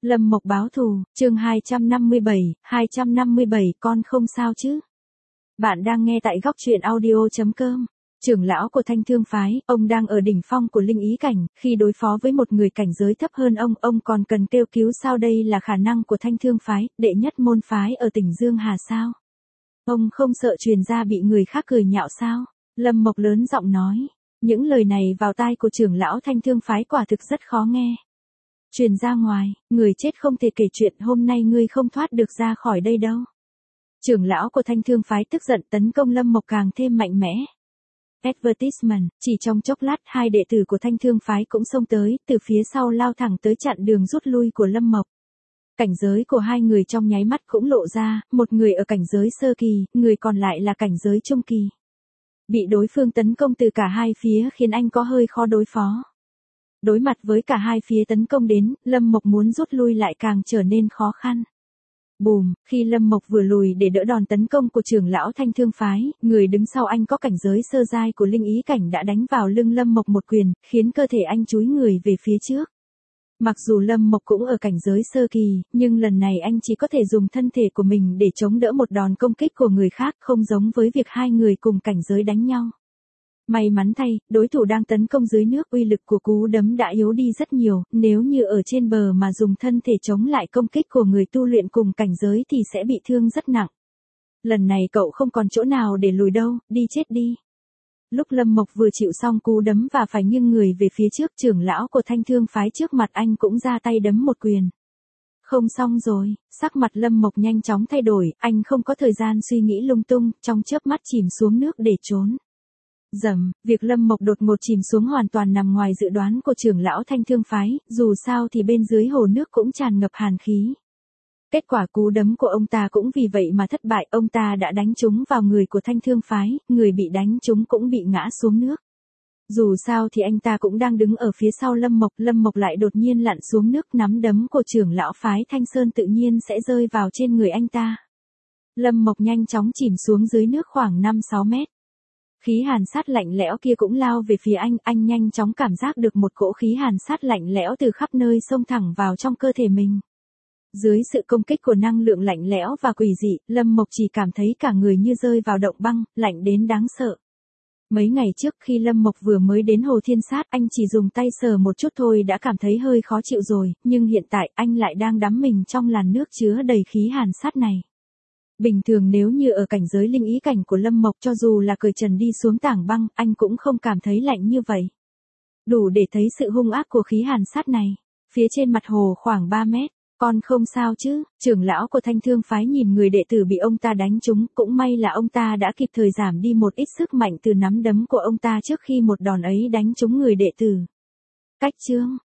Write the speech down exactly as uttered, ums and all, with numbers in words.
Lâm Mộc báo thù, chương hai trăm năm mươi bảy, hai trăm năm mươi bảy con không sao chứ? Bạn đang nghe tại góc truyện audio chấm com. Trưởng lão của Thanh Thương phái, ông đang ở đỉnh phong của linh ý cảnh, khi đối phó với một người cảnh giới thấp hơn ông, ông còn cần kêu cứu sao? Đây là khả năng của Thanh Thương phái, đệ nhất môn phái ở tỉnh Dương Hà sao? Ông không sợ truyền ra bị người khác cười nhạo sao? Lâm Mộc lớn giọng nói. Những lời này vào tai của trưởng lão Thanh Thương phái quả thực rất khó nghe. Truyền ra ngoài, người chết không thể kể chuyện, hôm nay ngươi không thoát được ra khỏi đây đâu. Trưởng lão của Thanh Thương phái tức giận tấn công Lâm Mộc càng thêm mạnh mẽ. Advertisement, chỉ trong chốc lát hai đệ tử của Thanh Thương phái cũng xông tới, từ phía sau lao thẳng tới chặn đường rút lui của Lâm Mộc. Cảnh giới của hai người trong nháy mắt cũng lộ ra, một người ở cảnh giới sơ kỳ, người còn lại là cảnh giới trung kỳ. Bị đối phương tấn công từ cả hai phía khiến anh có hơi khó đối phó. Đối mặt với cả hai phía tấn công đến, Lâm Mộc muốn rút lui lại càng trở nên khó khăn. Bùm, khi Lâm Mộc vừa lùi để đỡ đòn tấn công của trưởng lão Thanh Thương phái, người đứng sau anh có cảnh giới sơ giai của linh ý cảnh đã đánh vào lưng Lâm Mộc một quyền, khiến cơ thể anh chúi người về phía trước. Mặc dù Lâm Mộc cũng ở cảnh giới sơ kỳ, nhưng lần này anh chỉ có thể dùng thân thể của mình để chống đỡ một đòn công kích của người khác, không giống với việc hai người cùng cảnh giới đánh nhau. May mắn thay, đối thủ đang tấn công dưới nước, uy lực của cú đấm đã yếu đi rất nhiều, nếu như ở trên bờ mà dùng thân thể chống lại công kích của người tu luyện cùng cảnh giới thì sẽ bị thương rất nặng. Lần này cậu không còn chỗ nào để lùi đâu, đi chết đi. Lúc Lâm Mộc vừa chịu xong cú đấm và phải nghiêng người về phía trước, trưởng lão của Thanh Thương phái trước mặt anh cũng ra tay đấm một quyền. Không xong rồi, sắc mặt Lâm Mộc nhanh chóng thay đổi, anh không có thời gian suy nghĩ lung tung, trong chớp mắt chìm xuống nước để trốn. Dầm, việc Lâm Mộc đột ngột chìm xuống hoàn toàn nằm ngoài dự đoán của trưởng lão Thanh Thương phái, dù sao thì bên dưới hồ nước cũng tràn ngập hàn khí. Kết quả cú đấm của ông ta cũng vì vậy mà thất bại, ông ta đã đánh trúng vào người của Thanh Thương phái, người bị đánh trúng cũng bị ngã xuống nước. Dù sao thì anh ta cũng đang đứng ở phía sau Lâm Mộc, Lâm Mộc lại đột nhiên lặn xuống nước, nắm đấm của trưởng lão phái Thanh Sơn tự nhiên sẽ rơi vào trên người anh ta. Lâm Mộc nhanh chóng chìm xuống dưới nước khoảng năm sáu mét. Khí hàn sát lạnh lẽo kia cũng lao về phía anh, anh nhanh chóng cảm giác được một cỗ khí hàn sát lạnh lẽo từ khắp nơi xông thẳng vào trong cơ thể mình. Dưới sự công kích của năng lượng lạnh lẽo và quỷ dị, Lâm Mộc chỉ cảm thấy cả người như rơi vào động băng, lạnh đến đáng sợ. Mấy ngày trước khi Lâm Mộc vừa mới đến Hồ Thiên Sát, anh chỉ dùng tay sờ một chút thôi đã cảm thấy hơi khó chịu rồi, nhưng hiện tại anh lại đang đắm mình trong làn nước chứa đầy khí hàn sát này. Bình thường nếu như ở cảnh giới linh ý cảnh của Lâm Mộc, cho dù là cởi trần đi xuống tảng băng, anh cũng không cảm thấy lạnh như vậy. Đủ để thấy sự hung ác của khí hàn sát này. Phía trên mặt hồ khoảng ba mét, con không sao chứ? Trưởng lão của Thanh Thương phái nhìn người đệ tử bị ông ta đánh trúng, cũng may là ông ta đã kịp thời giảm đi một ít sức mạnh từ nắm đấm của ông ta trước khi một đòn ấy đánh trúng người đệ tử. Cách chương,